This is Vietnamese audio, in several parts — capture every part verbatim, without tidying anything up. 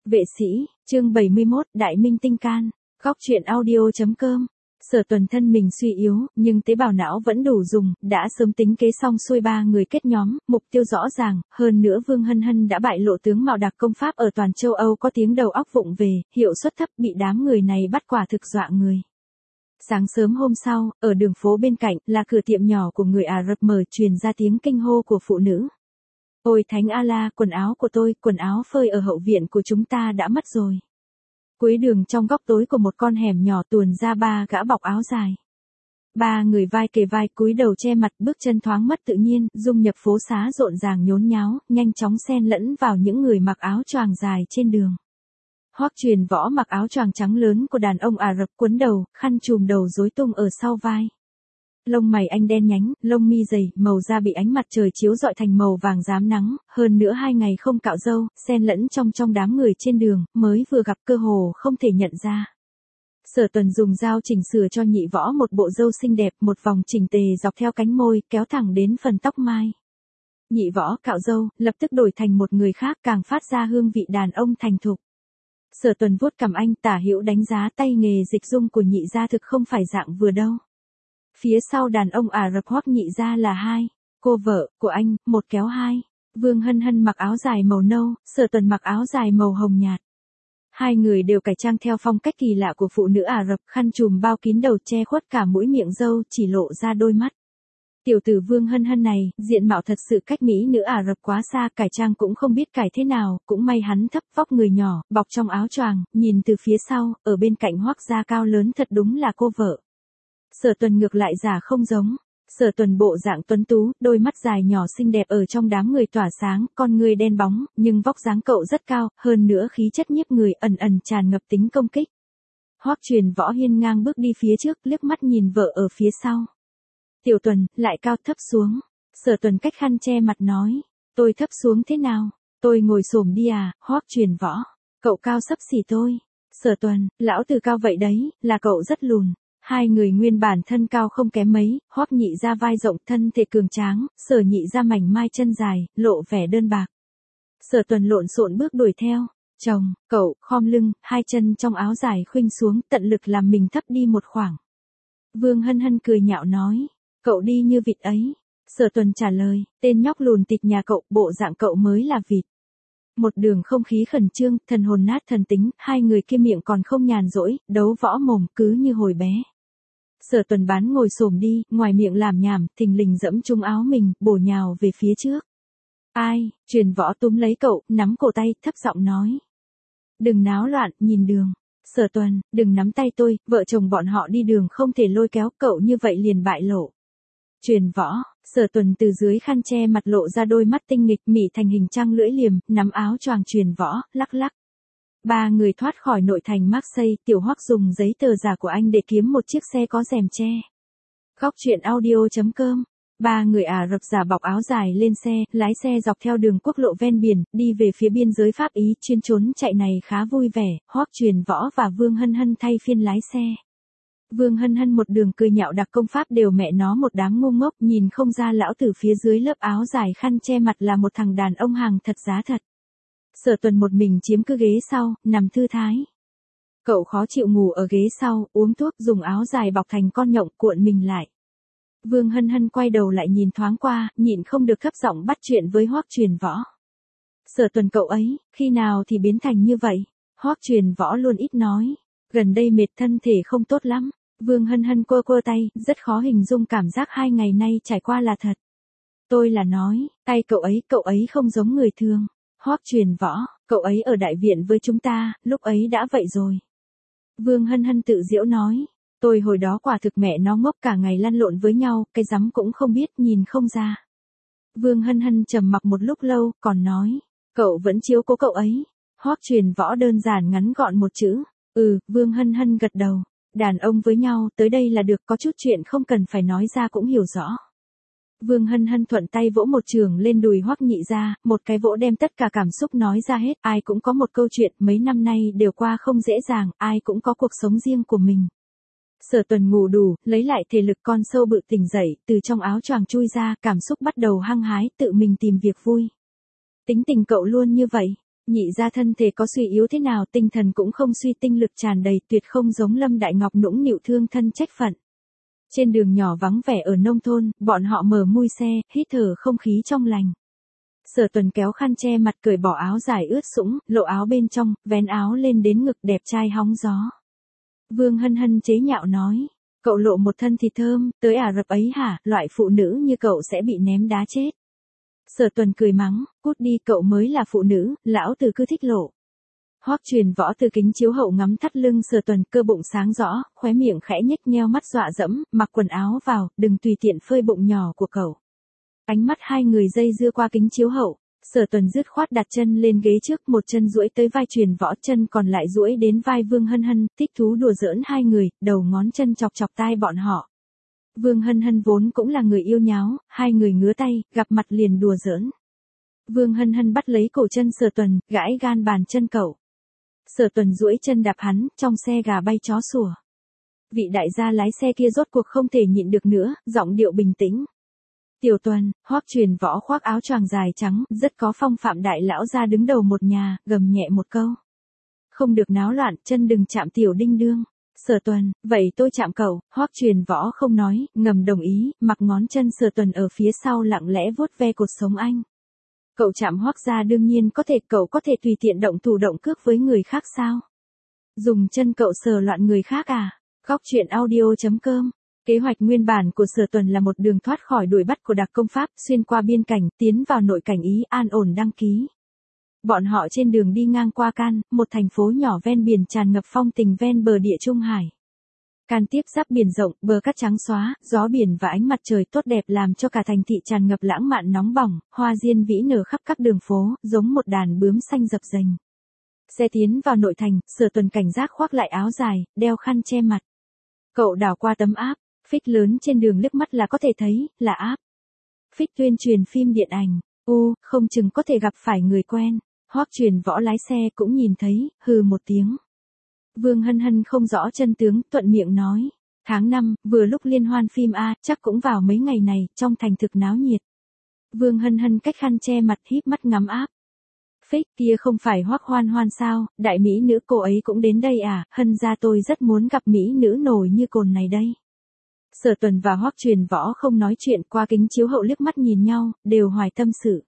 Vệ sĩ, chương bảy mươi mốt, Đại Minh Tinh Can, góc truyện audio.com. Sở Tuần thân mình suy yếu, nhưng tế bào não vẫn đủ dùng, đã sớm tính kế xong xuôi ba người kết nhóm, mục tiêu rõ ràng, hơn nữa Vương Hân Hân đã bại lộ tướng mạo đặc công pháp ở toàn châu Âu có tiếng đầu óc vụng về, hiệu suất thấp, bị đám người này bắt quả thực dọa người. Sáng sớm hôm sau, ở đường phố bên cạnh, là cửa tiệm nhỏ của người Ả Rập mở truyền ra tiếng kinh hô của phụ nữ. Ôi Thánh Allah, quần áo của tôi, quần áo phơi ở hậu viện của chúng ta đã mất rồi. Cuối đường trong góc tối của một con hẻm nhỏ tuồn ra ba gã bọc áo dài. Ba người vai kề vai cúi đầu che mặt, bước chân thoáng mất tự nhiên, dung nhập phố xá rộn ràng nhốn nháo, nhanh chóng xen lẫn vào những người mặc áo choàng dài trên đường. Hoắc Truyền Võ mặc áo choàng trắng lớn của đàn ông Ả Rập quấn đầu, khăn trùm đầu rối tung ở sau vai. Lông mày anh đen nhánh, lông mi dày, màu da bị ánh mặt trời chiếu rọi thành màu vàng rám nắng, hơn nữa hai ngày không cạo râu, xen lẫn trong trong đám người trên đường, mới vừa gặp cơ hồ không thể nhận ra. Sở Tuần dùng dao chỉnh sửa cho Nhị Võ một bộ râu xinh đẹp, một vòng chỉnh tề dọc theo cánh môi, kéo thẳng đến phần tóc mai. Nhị Võ cạo râu, lập tức đổi thành một người khác, càng phát ra hương vị đàn ông thành thục. Sở Tuần vuốt cằm anh, tả hữu đánh giá tay nghề dịch dung của Nhị gia thực không phải dạng vừa đâu. Phía sau đàn ông Ả Rập Hoắc Nhị gia là hai cô vợ của anh, một kéo hai. Vương Hân Hân mặc áo dài màu nâu, Sở Tuần mặc áo dài màu hồng nhạt. Hai người đều cải trang theo phong cách kỳ lạ của phụ nữ Ả Rập, khăn trùm bao kín đầu che khuất cả mũi miệng râu, chỉ lộ ra đôi mắt. Tiểu tử Vương Hân Hân này, diện mạo thật sự cách mỹ nữ Ả Rập quá xa, cải trang cũng không biết cải thế nào, cũng may hắn thấp, vóc người nhỏ, bọc trong áo choàng, nhìn từ phía sau, ở bên cạnh Hoắc gia cao lớn thật đúng là cô vợ. Sở Tuần ngược lại giả không giống. Sở Tuần bộ dạng tuấn tú, đôi mắt dài nhỏ xinh đẹp ở trong đám người tỏa sáng, con người đen bóng, nhưng vóc dáng cậu rất cao, hơn nữa khí chất nhiếp người ẩn ẩn tràn ngập tính công kích. Hoắc Truyền Võ hiên ngang bước đi phía trước, liếc mắt nhìn vợ ở phía sau. Tiểu Tuần, lại cao thấp xuống. Sở Tuần cách khăn che mặt nói, tôi thấp xuống thế nào? Tôi ngồi xổm đi à? Hoắc Truyền Võ, cậu cao xấp xỉ tôi. Sở Tuần, lão tử cao vậy đấy, là cậu rất lùn. Hai người nguyên bản thân cao không kém mấy, Hoắc Nhị gia vai rộng, thân thể cường tráng, Sở Nhị gia mảnh mai chân dài, lộ vẻ đơn bạc. Sở Tuần lộn xộn bước đuổi theo. Chồng, cậu, khom lưng, hai chân trong áo dài khuynh xuống, tận lực làm mình thấp đi một khoảng. Vương Hân Hân cười nhạo nói, cậu đi như vịt ấy. Sở Tuần trả lời, tên nhóc lùn tịt nhà cậu, bộ dạng cậu mới là vịt. Một đường không khí khẩn trương, thần hồn nát thần tính, hai người kia miệng còn không nhàn rỗi, đấu võ mồm cứ như hồi bé. Sở Tuần bán ngồi xổm đi, ngoài miệng làm nhảm, thình lình dẫm trúng áo mình, bổ nhào về phía trước. Ai? Truyền Võ túm lấy cậu, nắm cổ tay, thấp giọng nói. Đừng náo loạn, nhìn đường. Sở Tuần, đừng nắm tay tôi, vợ chồng bọn họ đi đường không thể lôi kéo cậu như vậy liền bại lộ. Truyền Võ, Sở Tuần từ dưới khăn che mặt lộ ra đôi mắt tinh nghịch mị thành hình trăng lưỡi liềm, nắm áo choàng Truyền Võ, lắc lắc. Ba người thoát khỏi nội thành Marseille, Tiểu Hoắc dùng giấy tờ giả của anh để kiếm một chiếc xe có rèm che. Góc truyện audio.com. Ba người Ả Rập giả bọc áo dài lên xe, lái xe dọc theo đường quốc lộ ven biển, đi về phía biên giới Pháp Ý, chuyên trốn chạy này khá vui vẻ, Hoắc Truyền Võ và Vương Hân Hân thay phiên lái xe. Vương Hân Hân một đường cười nhạo đặc công pháp đều mẹ nó một đám ngu ngốc, nhìn không ra lão tử phía dưới lớp áo dài khăn che mặt là một thằng đàn ông hàng thật giá thật. Sở Tuần một mình chiếm cứ ghế sau, nằm thư thái. Cậu khó chịu ngủ ở ghế sau, uống thuốc, dùng áo dài bọc thành con nhộng cuộn mình lại. Vương Hân Hân quay đầu lại nhìn thoáng qua, nhịn không được thấp giọng bắt chuyện với Hoắc Truyền Võ. Sở Tuần cậu ấy, khi nào thì biến thành như vậy? Hoắc Truyền Võ luôn ít nói. Gần đây mệt thân thể không tốt lắm. Vương Hân Hân quơ quơ tay, rất khó hình dung cảm giác hai ngày nay trải qua là thật. Tôi là nói, tay cậu ấy, cậu ấy không giống người thường. Hoắc Truyền Võ, cậu ấy ở đại viện với chúng ta, lúc ấy đã vậy rồi. Vương Hân Hân tự giễu nói, tôi hồi đó quả thực mẹ nó ngốc cả ngày lăn lộn với nhau, cái rắm cũng không biết, nhìn không ra. Vương Hân Hân trầm mặc một lúc lâu, còn nói, cậu vẫn chiếu cố cậu ấy. Hoắc Truyền Võ đơn giản ngắn gọn một chữ, ừ, Vương Hân Hân gật đầu, đàn ông với nhau, tới đây là được, có chút chuyện không cần phải nói ra cũng hiểu rõ. Vương Hân Hân thuận tay vỗ một trường lên đùi Hoắc Nhị gia, một cái vỗ đem tất cả cảm xúc nói ra hết, ai cũng có một câu chuyện, mấy năm nay đều qua không dễ dàng, ai cũng có cuộc sống riêng của mình. Sở Tuần ngủ đủ, lấy lại thể lực con sâu bự tỉnh dậy, từ trong áo choàng chui ra, cảm xúc bắt đầu hăng hái, tự mình tìm việc vui. Tính tình cậu luôn như vậy. Nhị gia thân thể có suy yếu thế nào, tinh thần cũng không suy, tinh lực tràn đầy, tuyệt không giống Lâm Đại Ngọc nũng nịu thương thân trách phận. Trên đường nhỏ vắng vẻ ở nông thôn, bọn họ mở mui xe, hít thở không khí trong lành. Sở Tuần kéo khăn che mặt, cởi bỏ áo dài ướt sũng, lộ áo bên trong, vén áo lên đến ngực, đẹp trai hóng gió. Vương Hân Hân chế nhạo nói, cậu lộ một thân thịt thơm, tới Ả Rập ấy hả, loại phụ nữ như cậu sẽ bị ném đá chết. Sở Tuần cười mắng, cút đi, cậu mới là phụ nữ, lão tử cứ thích lộ. Hoắc Truyền Võ từ kính chiếu hậu ngắm thắt lưng Sở Tuần, cơ bụng sáng rõ, khóe miệng khẽ nhếch, nheo mắt dọa dẫm, mặc quần áo vào, đừng tùy tiện phơi bụng nhỏ của cậu. Ánh mắt hai người dây dưa qua kính chiếu hậu, Sở Tuần dứt khoát đặt chân lên ghế trước, một chân duỗi tới vai Truyền Võ, chân còn lại duỗi đến vai Vương Hân Hân, thích thú đùa giỡn hai người, đầu ngón chân chọc chọc tai bọn họ. Vương Hân Hân vốn cũng là người yêu nháo, hai người ngứa tay, gặp mặt liền đùa giỡn. Vương Hân Hân bắt lấy cổ chân Sở Tuần, gãi gan bàn chân cậu. Sở Tuần duỗi chân đạp hắn, trong xe gà bay chó sủa. Vị đại gia lái xe kia rốt cuộc không thể nhịn được nữa, giọng điệu bình tĩnh. Tiểu Tuần, Hoắc Truyền Võ khoác áo choàng dài trắng, rất có phong phạm đại lão gia đứng đầu một nhà, gầm nhẹ một câu. Không được náo loạn, chân đừng chạm tiểu đinh đương. Sở Tuần, vậy tôi chạm cậu, Hoắc Truyền Võ không nói, ngầm đồng ý, mặc ngón chân Sở Tuần ở phía sau lặng lẽ vuốt ve cột sống anh. Cậu chạm Hoắc gia đương nhiên có thể, cậu có thể tùy tiện động thủ động cước với người khác sao? Dùng chân cậu sờ loạn người khác à? Góc truyện audio chấm com. Kế hoạch nguyên bản của Sở Tuần là một đường thoát khỏi đuổi bắt của đặc công Pháp, xuyên qua biên cảnh, tiến vào nội cảnh Ý, an ổn đăng ký. Bọn họ trên đường đi ngang qua Can, một thành phố nhỏ ven biển tràn ngập phong tình ven bờ địa Trung Hải. Can tiếp giáp biển rộng, bờ cát trắng xóa, gió biển và ánh mặt trời tốt đẹp làm cho cả thành thị tràn ngập lãng mạn nóng bỏng, hoa diên vĩ nở khắp các đường phố, giống một đàn bướm xanh dập dềnh. Xe tiến vào nội thành, Sở Tuần cảnh giác khoác lại áo dài, đeo khăn che mặt. Cậu đảo qua tấm áp, phích lớn trên đường liếc mắt là có thể thấy, là áp. Phích tuyên truyền phim điện ảnh, u, không chừng có thể gặp phải người quen. Hoắc Truyền Võ lái xe cũng nhìn thấy, hừ một tiếng. Vương Hân Hân không rõ chân tướng, thuận miệng nói. Tháng năm, vừa lúc liên hoan phim A, chắc cũng vào mấy ngày này, trong thành thực náo nhiệt. Vương Hân Hân cách khăn che mặt híp mắt ngắm áp. Phích kia không phải Hoắc Hoan Hoan sao, đại mỹ nữ cô ấy cũng đến đây à, Hân ra tôi rất muốn gặp mỹ nữ nổi như cồn này đây. Sở Tuần và Hoắc Truyền Võ không nói chuyện, qua kính chiếu hậu liếc mắt nhìn nhau, đều hoài tâm sự.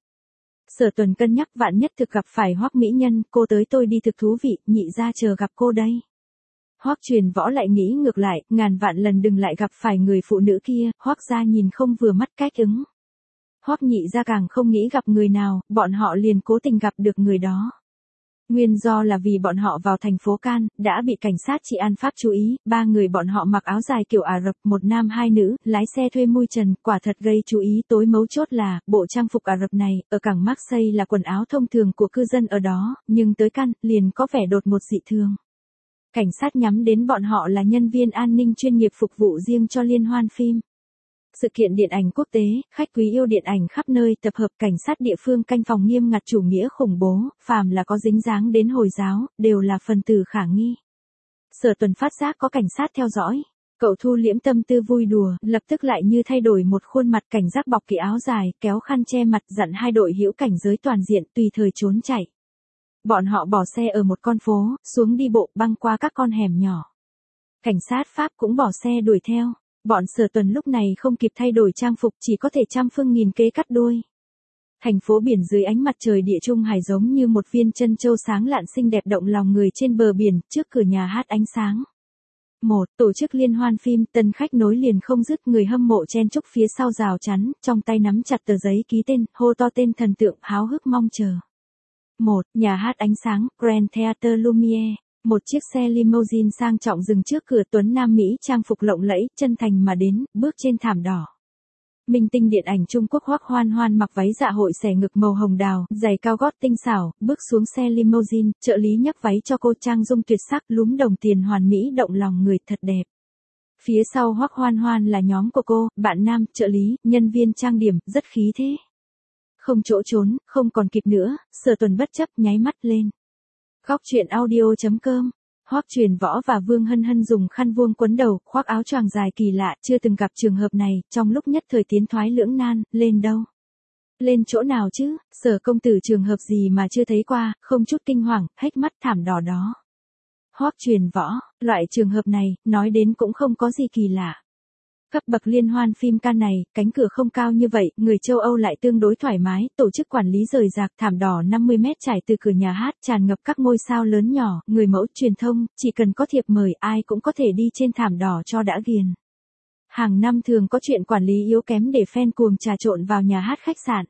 Sở Tuần cân nhắc vạn nhất thực gặp phải Hoắc mỹ nhân, cô tới tôi đi thực thú vị, nhị ra chờ gặp cô đây. Hoắc Truyền Võ lại nghĩ ngược lại, ngàn vạn lần đừng lại gặp phải người phụ nữ kia, Hoắc gia nhìn không vừa mắt cách ứng. Hoắc nhị gia càng không nghĩ gặp người nào, bọn họ liền cố tình gặp được người đó. Nguyên do là vì bọn họ vào thành phố Can, đã bị cảnh sát trị an Pháp chú ý, ba người bọn họ mặc áo dài kiểu Ả Rập, một nam hai nữ, lái xe thuê mui trần, quả thật gây chú ý. Tối mấu chốt là, bộ trang phục Ả Rập này, ở cảng Marseille là quần áo thông thường của cư dân ở đó, nhưng tới Can, liền có vẻ đột ngột dị thường. Cảnh sát nhắm đến bọn họ là nhân viên an ninh chuyên nghiệp phục vụ riêng cho liên hoan phim. Sự kiện điện ảnh quốc tế, khách quý yêu điện ảnh khắp nơi tập hợp, cảnh sát địa phương canh phòng nghiêm ngặt chủ nghĩa khủng bố, phàm là có dính dáng đến Hồi giáo, đều là phần tử khả nghi. Sở Tuần phát giác có cảnh sát theo dõi. Cậu thu liễm tâm tư vui đùa, lập tức lại như thay đổi một khuôn mặt, cảnh giác bọc kỹ áo dài, kéo khăn che mặt, dặn hai đội hữu cảnh giới toàn diện tùy thời trốn chạy. Bọn họ bỏ xe ở một con phố, xuống đi bộ băng qua các con hẻm nhỏ. Cảnh sát Pháp cũng bỏ xe đuổi theo. Bọn Sở Tuần lúc này không kịp thay đổi trang phục, chỉ có thể trăm phương nghìn kế cắt đuôi. Thành phố biển dưới ánh mặt trời địa Trung Hải giống như một viên chân châu sáng lạn xinh đẹp động lòng người trên bờ biển, trước cửa nhà hát ánh sáng. Một, tổ chức liên hoan phim, tân khách nối liền không dứt, người hâm mộ chen chúc phía sau rào chắn, trong tay nắm chặt tờ giấy ký tên, hô to tên thần tượng, háo hức mong chờ. Một, nhà hát ánh sáng, Grand Theatre Lumière. Một chiếc xe limousine sang trọng dừng trước cửa, tuấn nam Mỹ trang phục lộng lẫy, chân thành mà đến, bước trên thảm đỏ. Minh tinh điện ảnh Trung Quốc Hoắc Hoan Hoan mặc váy dạ hội xẻ ngực màu hồng đào, giày cao gót tinh xảo, bước xuống xe limousine, trợ lý nhấc váy cho cô, trang dung tuyệt sắc, lúm đồng tiền hoàn mỹ động lòng người, thật đẹp. Phía sau Hoắc Hoan Hoan là nhóm của cô, bạn nam, trợ lý, nhân viên trang điểm, rất khí thế. Không chỗ trốn, không còn kịp nữa, Sở Tuần bất chấp nháy mắt lên. Góc truyện audio chấm com. Hoắc Truyền Võ và Vương Hân Hân dùng khăn vuông quấn đầu, khoác áo choàng dài kỳ lạ, chưa từng gặp trường hợp này, trong lúc nhất thời tiến thoái lưỡng nan, lên đâu. Lên chỗ nào chứ, Sở công tử trường hợp gì mà chưa thấy qua, không chút kinh hoàng, hếch mắt thảm đỏ đó. Hoắc Truyền Võ, loại trường hợp này, nói đến cũng không có gì kỳ lạ. Cấp bậc liên hoan phim Cannes này, cánh cửa không cao như vậy, người châu Âu lại tương đối thoải mái, tổ chức quản lý rời rạc, thảm đỏ năm mươi mét trải từ cửa nhà hát, tràn ngập các ngôi sao lớn nhỏ, người mẫu, truyền thông, chỉ cần có thiệp mời ai cũng có thể đi trên thảm đỏ cho đã ghiền. Hàng năm thường có chuyện quản lý yếu kém để fan cuồng trà trộn vào nhà hát khách sạn.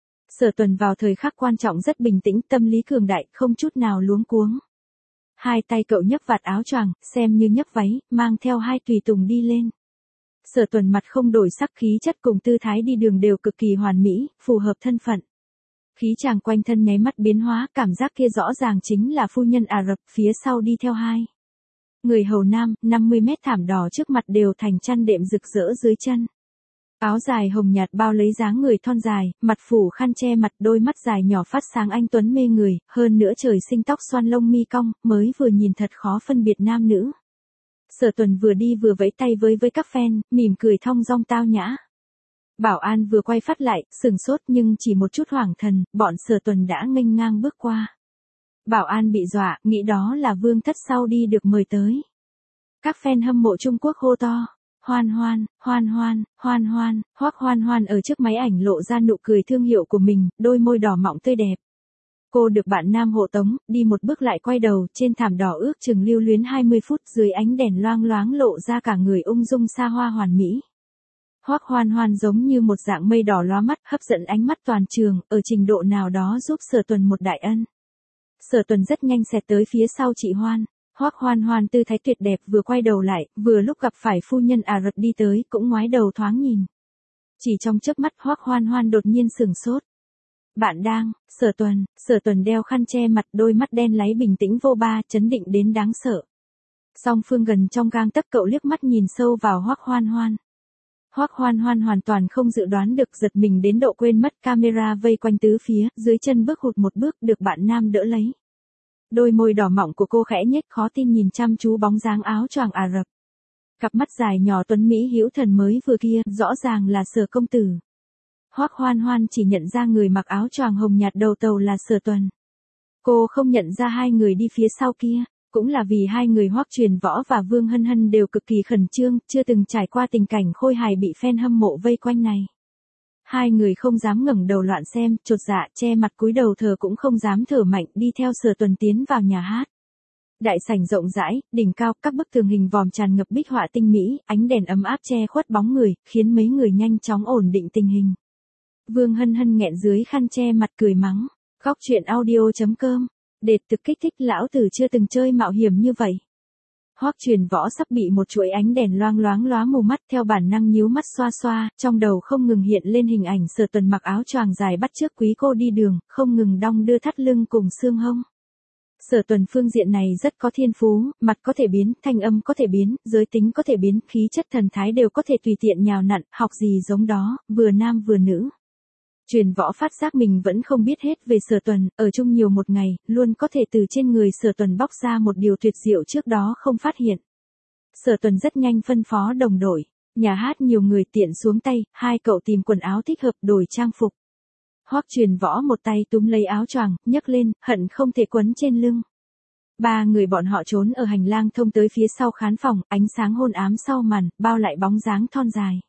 Sở Tuần vào thời khắc quan trọng rất bình tĩnh, tâm lý cường đại, không chút nào luống cuống. Hai tay cậu nhấc vạt áo choàng, xem như nhấc váy, mang theo hai tùy tùng đi lên. Sở Tuần mặt không đổi sắc, khí chất cùng tư thái đi đường đều cực kỳ hoàn mỹ, phù hợp thân phận. Khí chàng quanh thân nháy mắt biến hóa, cảm giác kia rõ ràng chính là phu nhân Ả Rập, phía sau đi theo hai người hầu nam, năm mươi mét thảm đỏ trước mặt đều thành chăn đệm rực rỡ dưới chân. Áo dài hồng nhạt bao lấy dáng người thon dài, mặt phủ khăn che mặt, đôi mắt dài nhỏ phát sáng anh tuấn mê người, hơn nữa trời sinh tóc xoăn lông mi cong, mới vừa nhìn thật khó phân biệt nam nữ. Sở Tuần vừa đi vừa vẫy tay với với các fan, mỉm cười thong dong tao nhã. Bảo an vừa quay phát lại, sừng sốt nhưng chỉ một chút hoảng thần, bọn Sở Tuần đã nghênh ngang bước qua. Bảo an bị dọa, nghĩ đó là Vương Thất sau đi được mời tới. Các fan hâm mộ Trung Quốc hô to. Hoan hoan, hoan hoan, hoan hoan, Hoắc Hoan Hoan ở trước máy ảnh lộ ra nụ cười thương hiệu của mình, đôi môi đỏ mọng tươi đẹp. Cô được bạn nam hộ tống, đi một bước lại quay đầu, trên thảm đỏ ước chừng lưu luyến hai mươi phút, dưới ánh đèn loang loáng lộ ra cả người ung dung xa hoa hoàn mỹ. Hoắc Hoan Hoan giống như một dạng mây đỏ lóa mắt, hấp dẫn ánh mắt toàn trường, ở trình độ nào đó giúp Sở Tuần một đại ân. Sở Tuần rất nhanh xẹt tới phía sau chị Hoan. Hoắc Hoan Hoan tư thái tuyệt đẹp, vừa quay đầu lại, vừa lúc gặp phải phu nhân Ả Rập đi tới, cũng ngoái đầu thoáng nhìn. Chỉ trong chớp mắt Hoắc Hoan Hoan đột nhiên sửng sốt. Bạn đang, Sở Tuần, Sở Tuần đeo khăn che mặt, đôi mắt đen láy bình tĩnh vô ba, chấn định đến đáng sợ. Song phương gần trong gang tấc, cậu liếc mắt nhìn sâu vào Hoắc Hoan Hoan. Hoắc Hoan Hoan hoàn toàn không dự đoán được, giật mình đến độ quên mất, camera vây quanh tứ phía, dưới chân bước hụt một bước, được bạn nam đỡ lấy. Đôi môi đỏ mọng của cô khẽ nhếch, khó tin nhìn chăm chú bóng dáng áo choàng Ả Rập. Cặp mắt dài nhỏ tuấn mỹ hữu thần mới vừa kia, rõ ràng là Sở công tử. Hoắc Hoan Hoan chỉ nhận ra người mặc áo choàng hồng nhạt đầu tàu là Sở Tuần. Cô không nhận ra hai người đi phía sau kia, cũng là vì hai người Hoắc Truyền Võ và Vương Hân Hân đều cực kỳ khẩn trương, chưa từng trải qua tình cảnh khôi hài bị fan hâm mộ vây quanh này. Hai người không dám ngẩng đầu loạn xem, chột dạ, che mặt cúi đầu thở cũng không dám thở mạnh, đi theo Sở Tuần tiến vào nhà hát. Đại sảnh rộng rãi, đỉnh cao, các bức tường hình vòm tràn ngập bích họa tinh mỹ, ánh đèn ấm áp che khuất bóng người, khiến mấy người nhanh chóng ổn định tình hình. Vương Hân Hân nghẹn dưới khăn che mặt cười mắng. Góc truyện audio chấm com. Đệt thực kích thích, lão tử chưa từng chơi mạo hiểm như vậy. Hoắc Truyền Võ sắp bị một chuỗi ánh đèn loang loáng lóa mù mắt, theo bản năng nhíu mắt xoa xoa, trong đầu không ngừng hiện lên hình ảnh Sở Tuần mặc áo choàng dài bắt chước quý cô đi đường, không ngừng đong đưa thắt lưng cùng xương hông. Sở Tuần phương diện này rất có thiên phú, mặt có thể biến, thanh âm có thể biến, giới tính có thể biến, khí chất thần thái đều có thể tùy tiện nhào nặn, học gì giống đó, vừa nam vừa nữ. Truyền Võ phát giác mình vẫn không biết hết về Sở Tuần, ở chung nhiều một ngày, luôn có thể từ trên người Sở Tuần bóc ra một điều tuyệt diệu trước đó không phát hiện. Sở Tuần rất nhanh phân phó đồng đội, nhà hát nhiều người tiện xuống tay, hai cậu tìm quần áo thích hợp đổi trang phục. Hoắc Truyền Võ một tay túm lấy áo choàng, nhấc lên, hận không thể quấn trên lưng. Ba người bọn họ trốn ở hành lang thông tới phía sau khán phòng, ánh sáng hôn ám sau màn, bao lại bóng dáng thon dài.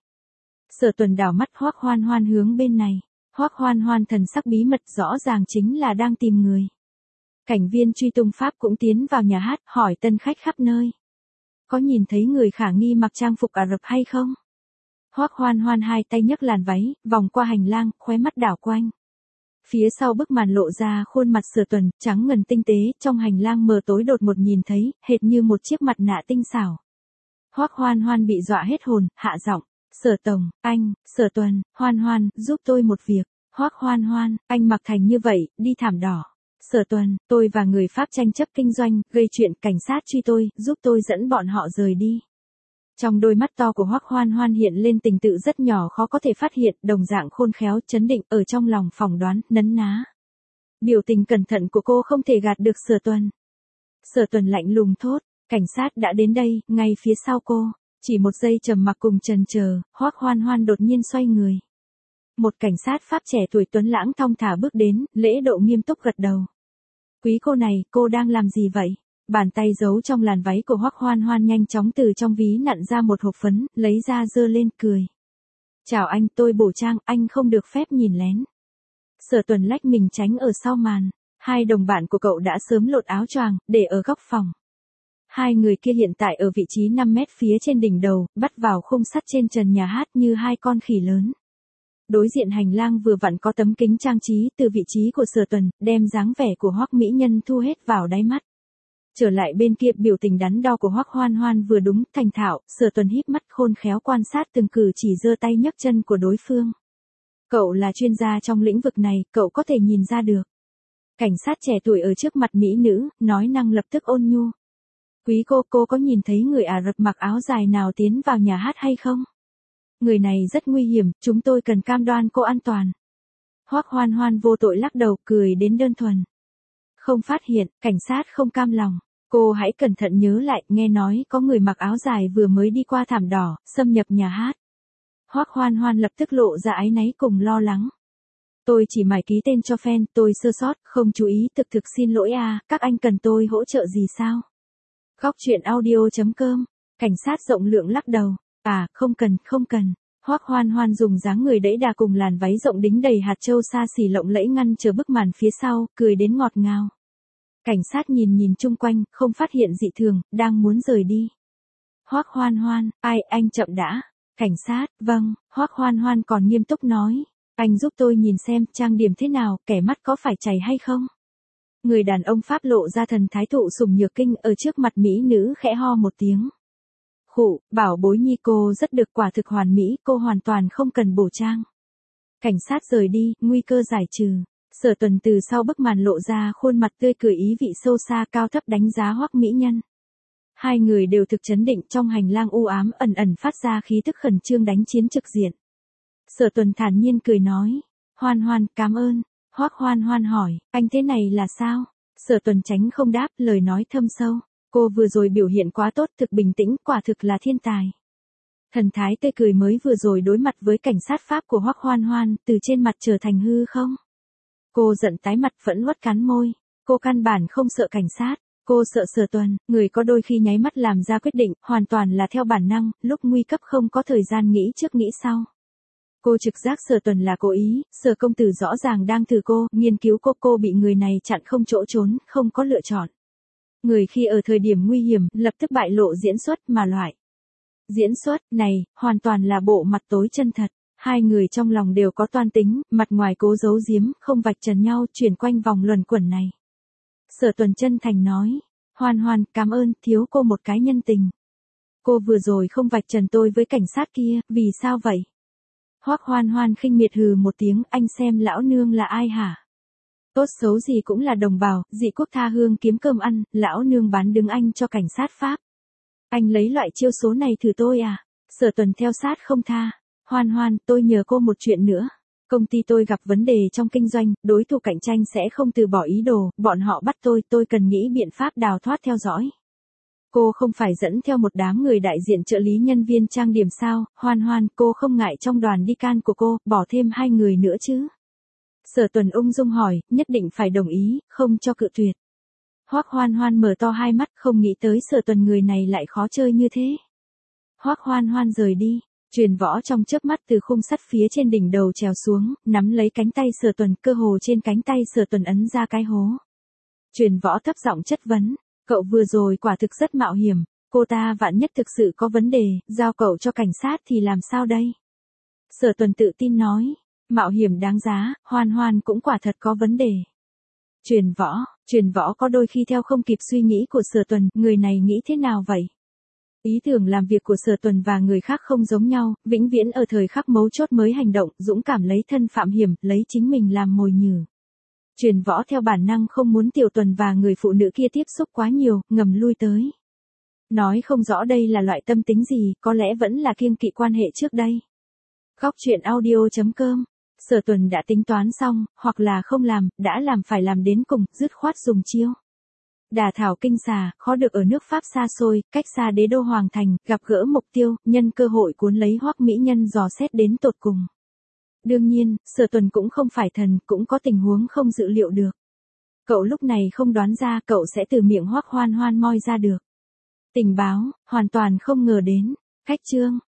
Sở Tuần đảo mắt Hoắc Hoan Hoan hướng bên này. Hoắc Hoan Hoan thần sắc bí mật, rõ ràng chính là đang tìm người. Cảnh viên truy tung Pháp cũng tiến vào nhà hát, hỏi tân khách khắp nơi. Có nhìn thấy người khả nghi mặc trang phục Ả Rập hay không? Hoắc Hoan Hoan hai tay nhấc làn váy, vòng qua hành lang, khóe mắt đảo quanh. Phía sau bức màn lộ ra khuôn mặt Sở Tuần, trắng ngần tinh tế, trong hành lang mờ tối đột một nhìn thấy, hệt như một chiếc mặt nạ tinh xảo. Hoắc Hoan Hoan bị dọa hết hồn, hạ giọng. Sở Tổng, anh, Sở Tuần, Hoan Hoan, giúp tôi một việc. Hoắc Hoan Hoan, anh mặc thành như vậy, đi thảm đỏ. Sở Tuần, tôi và người Pháp tranh chấp kinh doanh, gây chuyện, cảnh sát truy tôi, giúp tôi dẫn bọn họ rời đi. Trong đôi mắt to của Hoắc Hoan Hoan hiện lên tình tự rất nhỏ khó có thể phát hiện, đồng dạng khôn khéo, chấn định, ở trong lòng phỏng đoán, nấn ná. Biểu tình cẩn thận của cô không thể gạt được Sở Tuần. Sở Tuần lạnh lùng thốt, cảnh sát đã đến đây, ngay phía sau cô. Chỉ một giây trầm mặc cùng chần chờ, Hoắc Hoan Hoan đột nhiên xoay người. Một cảnh sát Pháp trẻ tuổi tuấn lãng thong thả bước đến, lễ độ nghiêm túc gật đầu. Quý cô này, cô đang làm gì vậy? Bàn tay giấu trong làn váy của Hoắc Hoan Hoan nhanh chóng từ trong ví nặn ra một hộp phấn, lấy ra giơ lên cười. Chào anh, tôi bổ trang, anh không được phép nhìn lén. Sở Tuần lách mình tránh ở sau màn. Hai đồng bạn của cậu đã sớm lột áo choàng, để ở góc phòng. Hai người kia hiện tại ở vị trí năm mét phía trên đỉnh đầu, bắt vào khung sắt trên trần nhà hát như hai con khỉ lớn. Đối diện hành lang vừa vặn có tấm kính trang trí từ vị trí của Sở Tuần, đem dáng vẻ của Hoắc mỹ nhân thu hết vào đáy mắt. Trở lại bên kia, biểu tình đắn đo của Hoắc Hoan Hoan vừa đúng, thành thạo, Sở Tuần híp mắt khôn khéo quan sát từng cử chỉ giơ tay nhấc chân của đối phương. Cậu là chuyên gia trong lĩnh vực này, cậu có thể nhìn ra được. Cảnh sát trẻ tuổi ở trước mặt mỹ nữ, nói năng lập tức ôn nhu. Quý cô, cô có nhìn thấy người Ả Rập mặc áo dài nào tiến vào nhà hát hay không? Người này rất nguy hiểm, chúng tôi cần cam đoan cô an toàn. Hoắc Hoan Hoan vô tội lắc đầu, cười đến đơn thuần. Không phát hiện, cảnh sát không cam lòng. Cô hãy cẩn thận nhớ lại, nghe nói có người mặc áo dài vừa mới đi qua thảm đỏ, xâm nhập nhà hát. Hoắc Hoan Hoan lập tức lộ ra áy náy cùng lo lắng. Tôi chỉ mải ký tên cho fan, tôi sơ sót, không chú ý, thực thực xin lỗi à, các anh cần tôi hỗ trợ gì sao? Góc truyện audio chấm com, cảnh sát rộng lượng lắc đầu, à, không cần, không cần. Hoắc Hoan Hoan dùng dáng người đẫy đà cùng làn váy rộng đính đầy hạt châu xa xỉ lộng lẫy ngăn chờ bức màn phía sau, cười đến ngọt ngào. Cảnh sát nhìn nhìn chung quanh, không phát hiện dị thường, đang muốn rời đi. Hoắc Hoan Hoan, ai, anh chậm đã. Cảnh sát, vâng, Hoắc Hoan Hoan còn nghiêm túc nói. Anh giúp tôi nhìn xem, trang điểm thế nào, kẻ mắt có phải chảy hay không? Người đàn ông Pháp lộ ra thần thái thụ sủng nhược kinh, ở trước mặt mỹ nữ khẽ ho một tiếng. Khụ, bảo bối nhi cô rất được, quả thực hoàn mỹ, cô hoàn toàn không cần bổ trang. Cảnh sát rời đi, nguy cơ giải trừ. Sở Tuần từ sau bức màn lộ ra khuôn mặt tươi cười ý vị sâu xa, cao thấp đánh giá Hoắc mỹ nhân. Hai người đều thực chấn định, trong hành lang u ám ẩn ẩn phát ra khí tức khẩn trương đánh chiến trực diện. Sở Tuần thản nhiên cười nói, Hoan Hoan, cảm ơn. Hoắc Hoan Hoan hỏi, anh thế này là sao? Sở Tuần tránh không đáp, lời nói thâm sâu. Cô vừa rồi biểu hiện quá tốt, thực bình tĩnh, quả thực là thiên tài. Thần thái tươi cười mới vừa rồi đối mặt với cảnh sát Pháp của Hoắc Hoan Hoan, từ trên mặt trở thành hư không. Cô giận tái mặt, phẫn uất cắn môi. Cô căn bản không sợ cảnh sát. Cô sợ Sở Tuần, người có đôi khi nháy mắt làm ra quyết định, hoàn toàn là theo bản năng, lúc nguy cấp không có thời gian nghĩ trước nghĩ sau. Cô trực giác Sở Tuần là cố ý, Sở công tử rõ ràng đang thử cô, nghiên cứu cô, cô bị người này chặn không chỗ trốn, không có lựa chọn. Người khi ở thời điểm nguy hiểm, lập tức bại lộ diễn xuất mà loại. Diễn xuất này, hoàn toàn là bộ mặt tối chân thật. Hai người trong lòng đều có toan tính, mặt ngoài cố giấu giếm, không vạch trần nhau, chuyển quanh vòng luẩn quẩn này. Sở Tuần chân thành nói, Hoan Hoan, cảm ơn, thiếu cô một cái nhân tình. Cô vừa rồi không vạch trần tôi với cảnh sát kia, vì sao vậy? Hoắc Hoan Hoan khinh miệt hừ một tiếng, anh xem lão nương là ai hả? Tốt xấu gì cũng là đồng bào, dị quốc tha hương kiếm cơm ăn, lão nương bán đứng anh cho cảnh sát Pháp. Anh lấy loại chiêu số này thử tôi à? Sở Tuần theo sát không tha. Hoan Hoan, tôi nhờ cô một chuyện nữa. Công ty tôi gặp vấn đề trong kinh doanh, đối thủ cạnh tranh sẽ không từ bỏ ý đồ, bọn họ bắt tôi, tôi cần nghĩ biện pháp đào thoát theo dõi. Cô không phải dẫn theo một đám người đại diện trợ lý nhân viên trang điểm sao? Hoan Hoan, cô không ngại trong đoàn đi can của cô, bỏ thêm hai người nữa chứ? Sở Tuần ung dung hỏi, nhất định phải đồng ý, không cho cự tuyệt. Hoắc Hoan Hoan mở to hai mắt, không nghĩ tới Sở Tuần người này lại khó chơi như thế. Hoắc Hoan Hoan rời đi. Truyền Võ trong chớp mắt từ khung sắt phía trên đỉnh đầu trèo xuống, nắm lấy cánh tay Sở Tuần, cơ hồ trên cánh tay Sở Tuần ấn ra cái hố. Truyền Võ thấp giọng chất vấn, cậu vừa rồi quả thực rất mạo hiểm, cô ta vạn nhất thực sự có vấn đề, giao cậu cho cảnh sát thì làm sao đây? Sở Tuần tự tin nói, mạo hiểm đáng giá, Hoan Hoan cũng quả thật có vấn đề. Truyền Võ, Truyền Võ có đôi khi theo không kịp suy nghĩ của Sở Tuần, người này nghĩ thế nào vậy? Ý tưởng làm việc của Sở Tuần và người khác không giống nhau, vĩnh viễn ở thời khắc mấu chốt mới hành động, dũng cảm lấy thân phạm hiểm, lấy chính mình làm mồi nhử. Truyền Võ theo bản năng không muốn Tiểu Tuần và người phụ nữ kia tiếp xúc quá nhiều, ngầm lui tới. Nói không rõ đây là loại tâm tính gì, có lẽ vẫn là kiêng kỵ quan hệ trước đây. Góc truyện audio chấm com, Sở Tuần đã tính toán xong, hoặc là không làm, đã làm phải làm đến cùng, dứt khoát dùng chiêu. Đả thảo kinh xà, khó được ở nước Pháp xa xôi, cách xa đế đô hoàng thành, gặp gỡ mục tiêu, nhân cơ hội cuốn lấy Hoắc mỹ nhân dò xét đến tột cùng. Đương nhiên, Sở Tuần cũng không phải thần, cũng có tình huống không dự liệu được. Cậu lúc này không đoán ra, cậu sẽ từ miệng Hoắc Hoan Hoan moi ra được. Tình báo, hoàn toàn không ngờ đến. Khách chương.